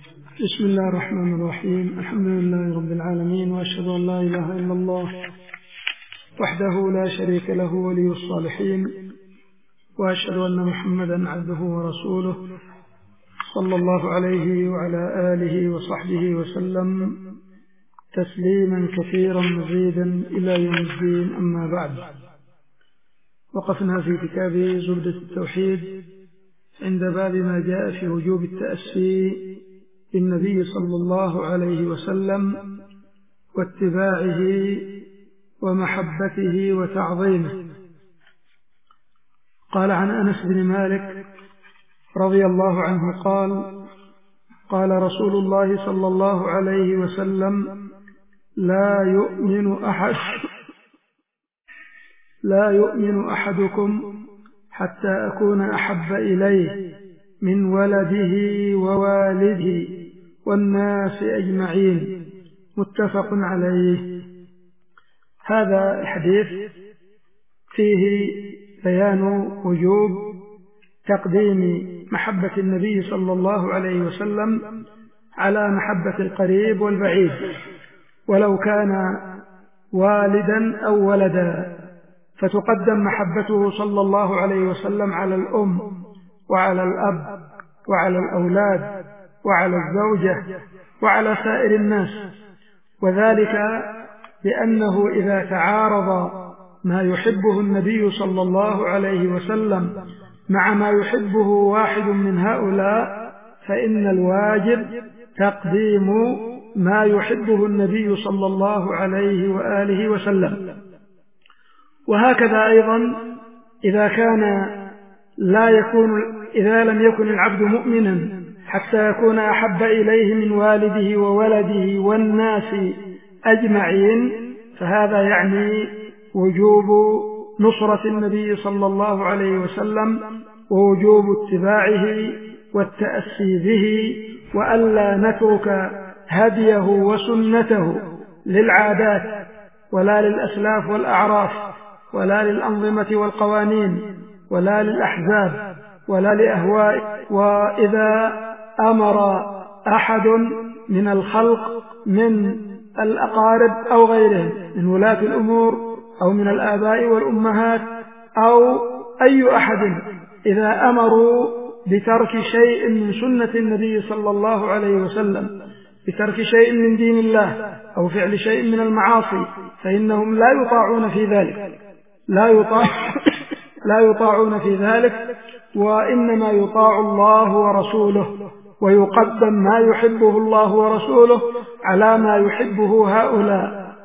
بسم الله الرحمن الرحيم. الحمد لله رب العالمين، وأشهد أن لا إله إلا الله وحده لا شريك له ولي الصالحين، وأشهد أن محمدا عبده ورسوله صلى الله عليه وعلى آله وصحبه وسلم تسليما كثيرا مزيدا إلى يوم الدين. أما بعد، وقفنا في كتاب زبدة التوحيد عند باب ما جاء في وجوب التأسي بالنبي صلى الله عليه وسلم واتباعه ومحبته وتعظيمه. قال عن أنس بن مالك رضي الله عنه قال: قال رسول الله صلى الله عليه وسلم: لا يؤمن أحدكم حتى أكون أحب إليه من ولده ووالده والناس أجمعين، متفق عليه. هذا الحديث فيه بيان وجوب تقديم محبة النبي صلى الله عليه وسلم على محبة القريب والبعيد، ولو كان والدا أو ولدا، فتقدم محبته صلى الله عليه وسلم على الأم وعلى الأب وعلى الأولاد وعلى الزوجة وعلى سائر الناس، وذلك لأنه إذا تعارض ما يحبه النبي صلى الله عليه وسلم مع ما يحبه واحد من هؤلاء، فإن الواجب تقديم ما يحبه النبي صلى الله عليه وآله وسلم. وهكذا أيضا إذا لم يكن العبد مؤمنا حتى يكون أحب إليه من والده وولده والناس أجمعين، فهذا يعني وجوب نصرة النبي صلى الله عليه وسلم ووجوب اتباعه والتأسي به، وألا نترك هديه وسنته للعادات ولا للأسلاف والأعراف ولا للأنظمة والقوانين ولا للأحزاب ولا لأهواء. وإذا أمر أحد من الخلق من الأقارب أو غيرهم من ولاة الأمور أو من الآباء والأمهات أو أي أحد، إذا أمروا بترك شيء من سنة النبي صلى الله عليه وسلم، بترك شيء من دين الله أو فعل شيء من المعاصي، فإنهم لا يطاعون في ذلك، وإنما يطاع الله ورسوله، ويقدم ما يحبه الله ورسوله على ما يحبه هؤلاء،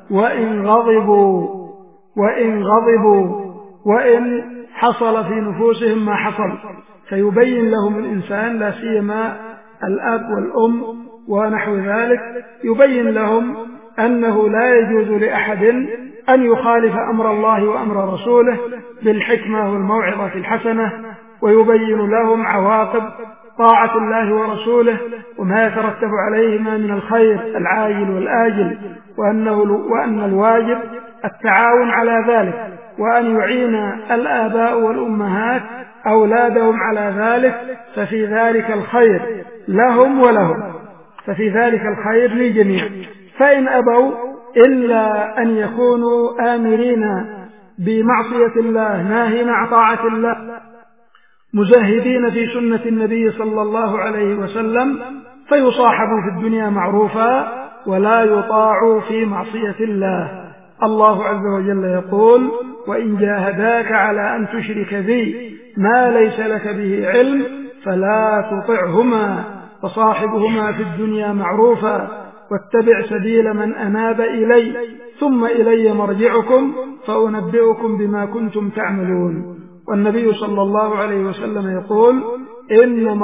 وإن غضبوا وإن حصل في نفوسهم ما حصل، فيبين لهم الإنسان، لا سيما الأب والأم ونحو ذلك، يبين لهم أنه لا يجوز لأحد أن يخالف أمر الله وأمر رسوله بالحكمة والموعظة الحسنة، ويبين لهم عواقب طاعة الله ورسوله وما يترتب عليهما من الخير العاجل والآجل، وأن الواجب التعاون على ذلك، وأن يعين الآباء والأمهات أولادهم على ذلك، ففي ذلك الخير لهم ولهم، ففي ذلك الخير للجميع. فإن أبوا إلا أن يكونوا آمرين بمعصية الله ناهين عن طاعة الله مزهدين في سنة النبي صلى الله عليه وسلم، فيصاحبوا في الدنيا معروفا ولا يطاعوا في معصية الله. الله عز وجل يقول: وإن جاهداك على أن تشرك بي ما ليس لك به علم فلا تطعهما وصاحبهما في الدنيا معروفا واتبع سبيل من أناب إلي ثم إلي مرجعكم فأنبئكم بما كنتم تعملون. والنبي صلى الله عليه وسلم يقول: إنما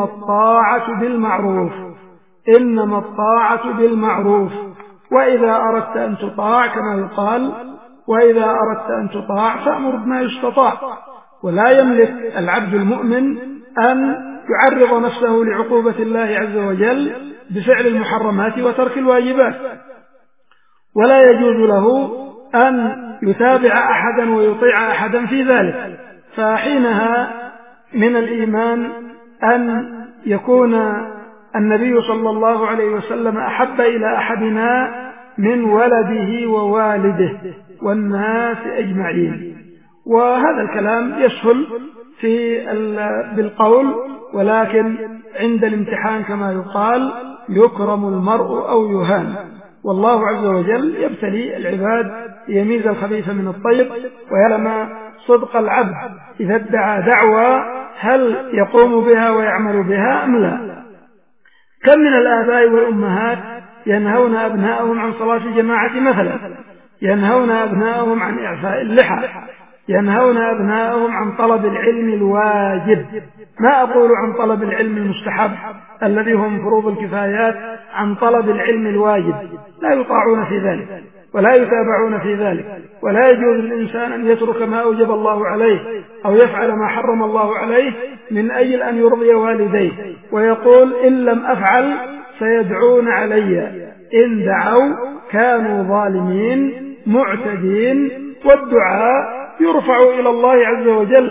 الطاعة بالمعروف، وإذا أردت أن تطاع كما يقال: وإذا أردت أن تطاع فأمر بما يستطاع. ولا يملك العبد المؤمن أن يعرض نفسه لعقوبة الله عز وجل بفعل المحرمات وترك الواجبات، ولا يجوز له أن يتابع أحدا ويطيع أحدا في ذلك. فحينها من الإيمان أن يكون النبي صلى الله عليه وسلم أحب إلى أحدنا من ولده ووالده والناس أجمعين. وهذا الكلام يسهل بالقول، ولكن عند الامتحان كما يقال يكرم المرء أو يهان. والله عز وجل يبتلي العباد ليميز الخبيث من الطيب ويعلم صدق العبد إذا ادعى دعوى هل يقوم بها ويعمل بها أم لا. كم من الآباء والأمهات ينهون أبناءهم عن صلاة الجماعة مثلا، ينهون أبناءهم عن إعفاء اللحى، ينهون أبناءهم عن طلب العلم الواجب، ما أقول عن طلب العلم المستحب الذي هم فروض الكفايات، عن طلب العلم الواجب. لا يطاعون في ذلك ولا يتابعون في ذلك، ولا يجوز للإنسان أن يترك ما أوجب الله عليه أو يفعل ما حرم الله عليه من أجل أن يرضي والديه، ويقول إن لم أفعل سيدعون علي، إن دعوا كانوا ظالمين معتدين، والدعاء يرفع إلى الله عز وجل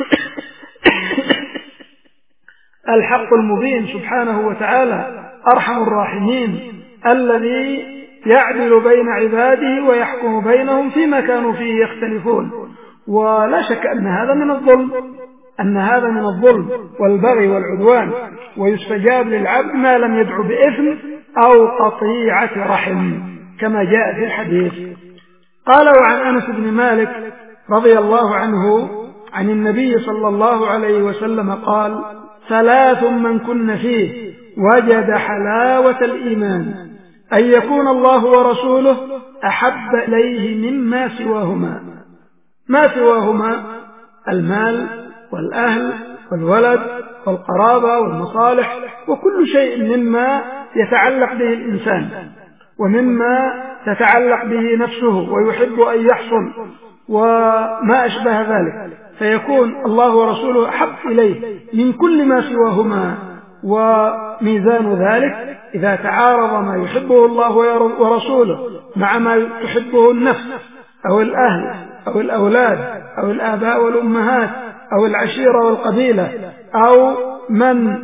الحق المبين سبحانه وتعالى أرحم الراحمين الذي يعدل بين عباده ويحكم بينهم فيما كانوا فيه يختلفون. ولا شك أن هذا من الظلم والبغي والعدوان، ويستجاب للعبد ما لم يدع بإثم أو قطيعة رحم كما جاء في الحديث. قال: وعن أنس بن مالك رضي الله عنه عن النبي صلى الله عليه وسلم قال: 3 من كن فيه وجد حلاوة الإيمان: أن يكون الله ورسوله أحب إليه مما سواهما. ما سواهما المال والأهل والولد والقرابة والمصالح وكل شيء مما يتعلق به الإنسان ومما تتعلق به نفسه ويحب أن يحصل وما أشبه ذلك، فيكون الله ورسوله أحب إليه من كل ما سواهما. وميزان ذلك إذا تعارض ما يحبه الله ورسوله مع ما تحبه النفس أو الأهل أو الأولاد أو الآباء والأمهات أو العشيرة والقبيلة أو من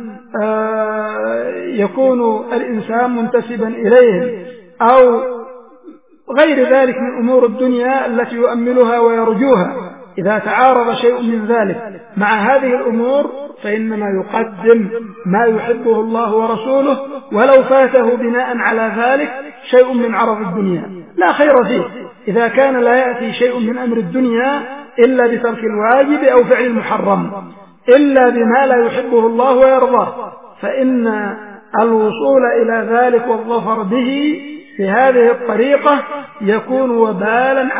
يكون الإنسان منتسبا إليهم أو غير ذلك من أمور الدنيا التي يؤملها ويرجوها، إذا تعارض شيء من ذلك مع هذه الأمور فإنما يقدم ما يحبه الله ورسوله، ولو فاته بناء على ذلك شيء من عرض الدنيا لا خير فيه، إذا كان لا يأتي شيء من أمر الدنيا إلا بترك الواجب أو فعل المحرم، إلا بما لا يحبه الله ويرضاه، فإن الوصول إلى ذلك والظفر به في هذه الطريقة يكون وبالا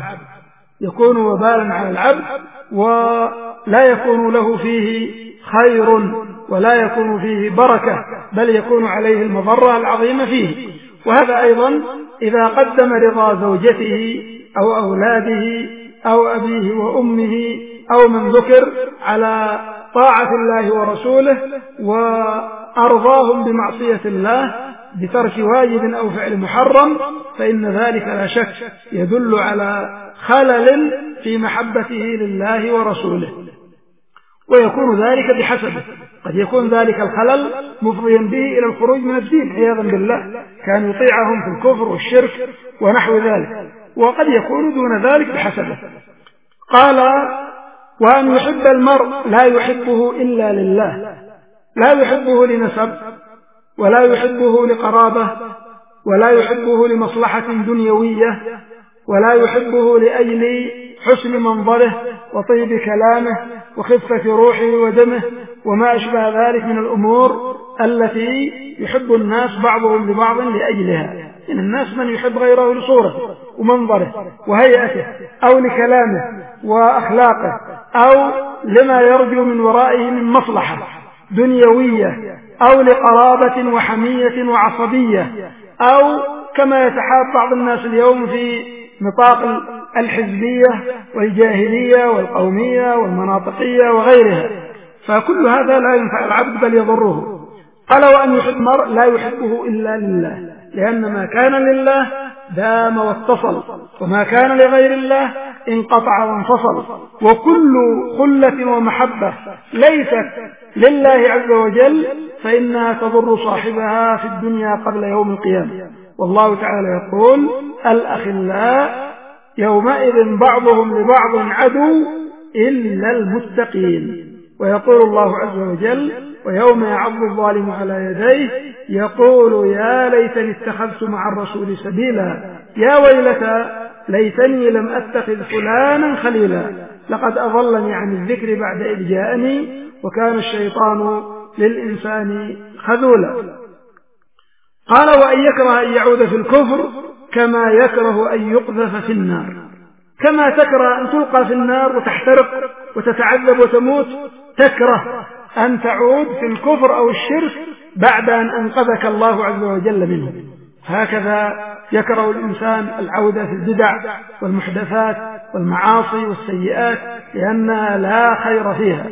على العبد ولا يكون له فيه خير ولا يكون فيه بركة، بل يكون عليه المضرة العظيمة فيه. وهذا أيضا إذا قدم رضا زوجته أو أولاده أو أبيه وأمه أو من ذكر على طاعة الله ورسوله وأرضاهم بمعصية الله بترك واجب أو فعل محرم، فإن ذلك لا شك يدل على خلل في محبته لله ورسوله، ويكون ذلك بحسبه. قد يكون ذلك الخلل مفضيا به إلى الخروج من الدين عياذا بالله، كان يطيعهم في الكفر والشرك ونحو ذلك، وقد يكون دون ذلك بحسبه. قال: وأن يحب المرء لا يحبه إلا لله، لا يحبه لنسب ولا يحبه لقرابة ولا يحبه لمصلحة دنيوية ولا يحبه لأجل حسن منظره وطيب كلامه وخفة روحه ودمه وما أشبه ذلك من الأمور التي يحب الناس بعضهم لبعض لأجلها. إن الناس من يحب غيره لصورته ومنظره وهيئته أو لكلامه وأخلاقه أو لما يرجو من ورائه من مصلحة دنيوية أو لقرابة وحمية وعصبية، أو كما يتحاب بعض الناس اليوم في نطاق الحزبية والجاهلية والقومية والمناطقية وغيرها، فكل هذا لا ينفع العبد بل يضره. قال: وأن يحب المرء لا يحبه إلا لله، لأن ما كان لله دام واتصل، وما كان لغير الله انقطع وانفصل. وكل خلة ومحبة ليست لله عز وجل فإنها تضر صاحبها في الدنيا قبل يوم القيامة. والله تعالى يقول: الأخلاء يومئذ بعضهم لبعض عدو إلا المتقين. ويقول الله عز وجل: ويوم يعض الظالم على يديه يقول يا ليتني اتخذت مع الرسول سبيلا يا ويلتى ليتني لم أتخذ فلانا خليلا لقد أضلني عن الذكر بعد إذ جاءني وكان الشيطان للإنسان خذولا. قال: وأن يكره أن يعود في الكفر كما يكره أن يقذف في النار. كما تكره أن تلقى في النار وتحترق وتتعذب وتموت، تكره أن تعود في الكفر أو الشرك بعد أن أنقذك الله عز وجل منه. هكذا يكره الإنسان العودة في البدع والمحدثات والمعاصي والسيئات، لأنها لا خير فيها،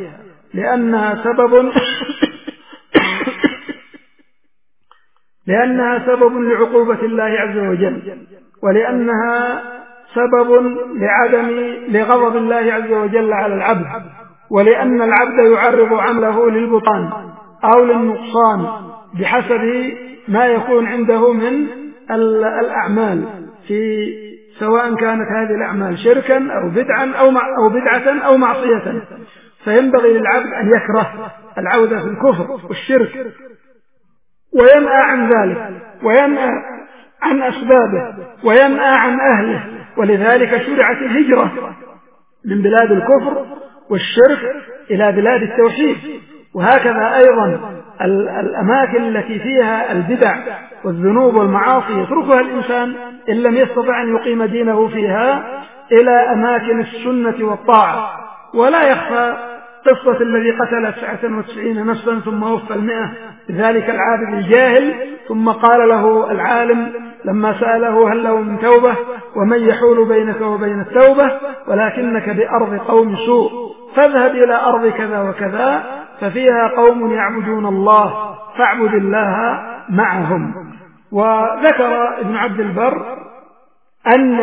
لأنها سبب لعقوبة الله عز وجل، ولأنها سبب لغضب الله عز وجل على العبد، ولأن العبد يعرض عمله للبطلان أو للنقصان بحسب ما يكون عنده من الأعمال، سواء كانت هذه الأعمال شركا أو بدعة أو معصية. فينبغي للعبد أن يكره العودة في الكفر والشرك وينأى عن ذلك، وينأى عن أسبابه، وينأى عن أهله. ولذلك شرعت الهجرة من بلاد الكفر والشرك إلى بلاد التوحيد. وهكذا أيضا الأماكن التي فيها البدع والذنوب والمعاصي يتركها الإنسان إن لم يستطع أن يقيم دينه فيها إلى أماكن السنة والطاعة. ولا يخفى قصة الذي قتل 99 نفسا ثم وفى 100، ذلك العابد الجاهل، ثم قال له العالم لما سأله هل له من توبة ومن يحول بينك وبين التوبة ولكنك بأرض قوم سوء فاذهب إلى أرض كذا وكذا ففيها قوم يعبدون الله فاعبد الله معهم. وذكر ابن عبد البر أن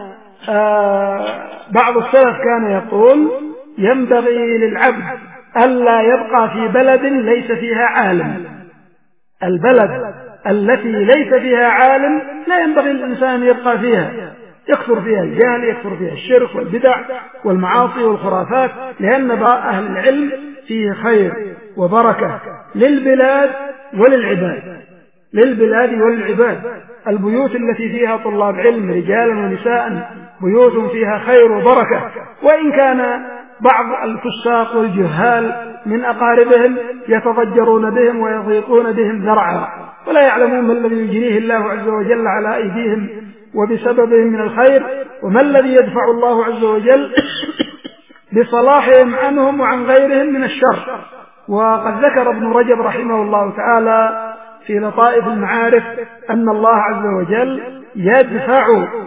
بعض السلف كان يقول: ينبغي للعبد ألا يبقى في بلد ليس فيها عالم. البلد التي ليس فيها عالم لا ينبغي الإنسان أن يبقى فيها، يكثر فيها الجهل، يكثر فيها الشرك والبدع والمعاصي والخرافات، لأن أهل العلم فيه خير وبركة للبلاد وللعباد. البيوت التي فيها طلاب علم رجالا ونساء بيوت فيها خير وبركة، وإن كان بعض الفساق والجهال من أقاربهم يتضجرون بهم ويضيقون بهم ذرعا، ولا يعلمون ما الذي يجريه الله عز وجل على أيديهم وبسببهم من الخير، وما الذي يدفع الله عز وجل بصلاحهم عنهم وعن غيرهم من الشر. وقد ذكر ابن رجب رحمه الله تعالى في لطائف المعارف أن الله عز وجل يدفع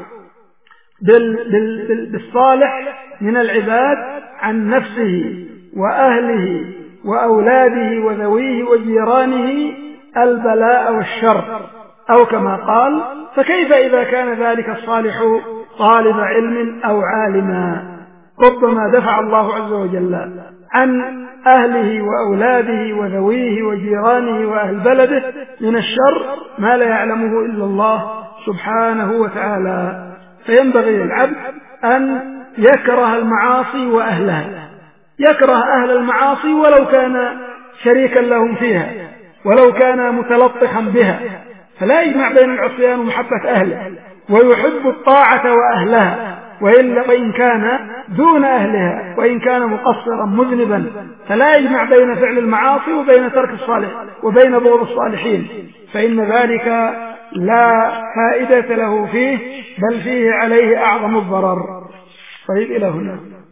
بالصالح من العباد عن نفسه وأهله وأولاده وذويه وجيرانه البلاء والشر، أو كما قال: فكيف إذا كان ذلك الصالح طالب علم أو عالما؟ ربما دفع الله عز وجل عن أهله وأولاده وذويه وجيرانه وأهل بلده من الشر ما لا يعلمه إلا الله سبحانه وتعالى. فينبغي للعبد أن يكره المعاصي وأهلها، يكره أهل المعاصي ولو كان شريكا لهم فيها، ولو كان متلطخا بها، فلا يجمع بين العصيان ومحبة أهله، ويحب الطاعة وأهلها وإن كان دون أهلها، وإن كان مقصرا مذنبا، فلا يجمع بين فعل المعاصي وبين ترك الصالح وبين بغض الصالحين، فإن ذلك لا فائدة له فيه، بل فيه عليه أعظم الضرر. طيب إلى هنا.